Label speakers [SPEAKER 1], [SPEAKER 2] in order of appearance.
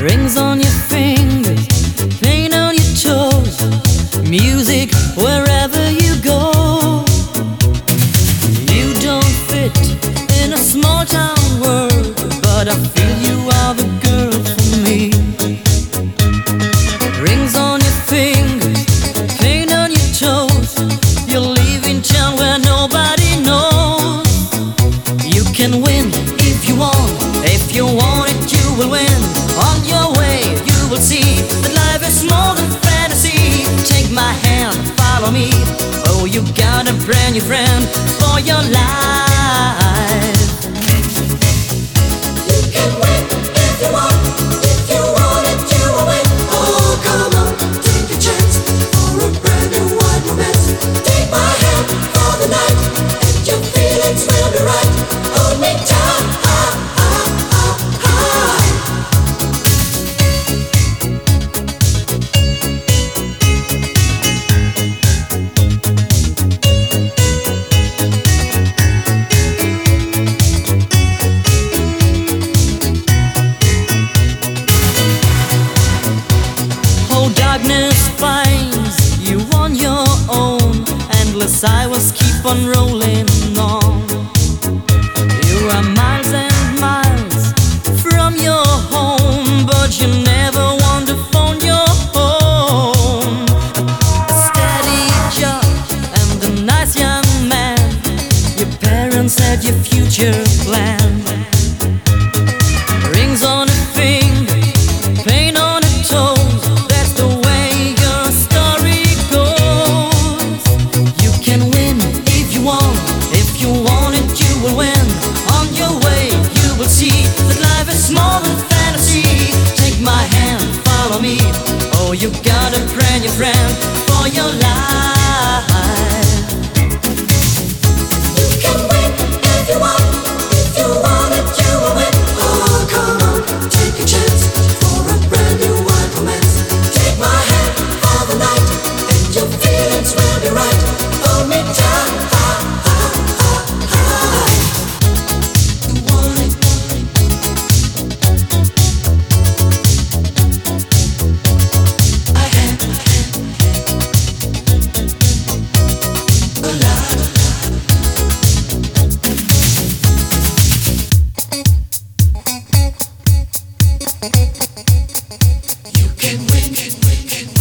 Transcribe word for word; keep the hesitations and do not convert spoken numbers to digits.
[SPEAKER 1] Rings on your fingers, paint on your toes, music wherever you go. You don't fit in a small town world, but I feel you are the girl for me. Rings on your fingers, paint on your toes, you're leaving town where nobody knows. You can win if you want, if you want it you will win. On your way you will see that life is more than fantasy. Take my hand, follow me. Oh, you got a brand new friend for your life.
[SPEAKER 2] You can win if you want, if you want it you will win. Oh, come on, take a chance for a brand new wide romance. Take my hand for the night, and your feelings will be right. Hold me tight, ah, ah, ah, ah.
[SPEAKER 1] Oh, darkness finds you on your own. Endless highways keep on rolling on. You are miles and miles from your home, but you never want to phone your home. A steady job and a nice young man, your parents had your future planned. Rings on a finger, paint on a toes, that's the way your story goes. You can win if you want, if you want it you will win. On your way you will see that life is more than fantasy. Take my hand, follow me. Oh, you got a brand new friend for your life.
[SPEAKER 2] You can win if you want, if you want it you will win. Oh, come on, take a chance for a brand new wide romance. Take my hand for the night, and your feelings will be right. Hold me tight, ah, ah, ah, ah. You want it, I have a lot. You can win, can win, can win.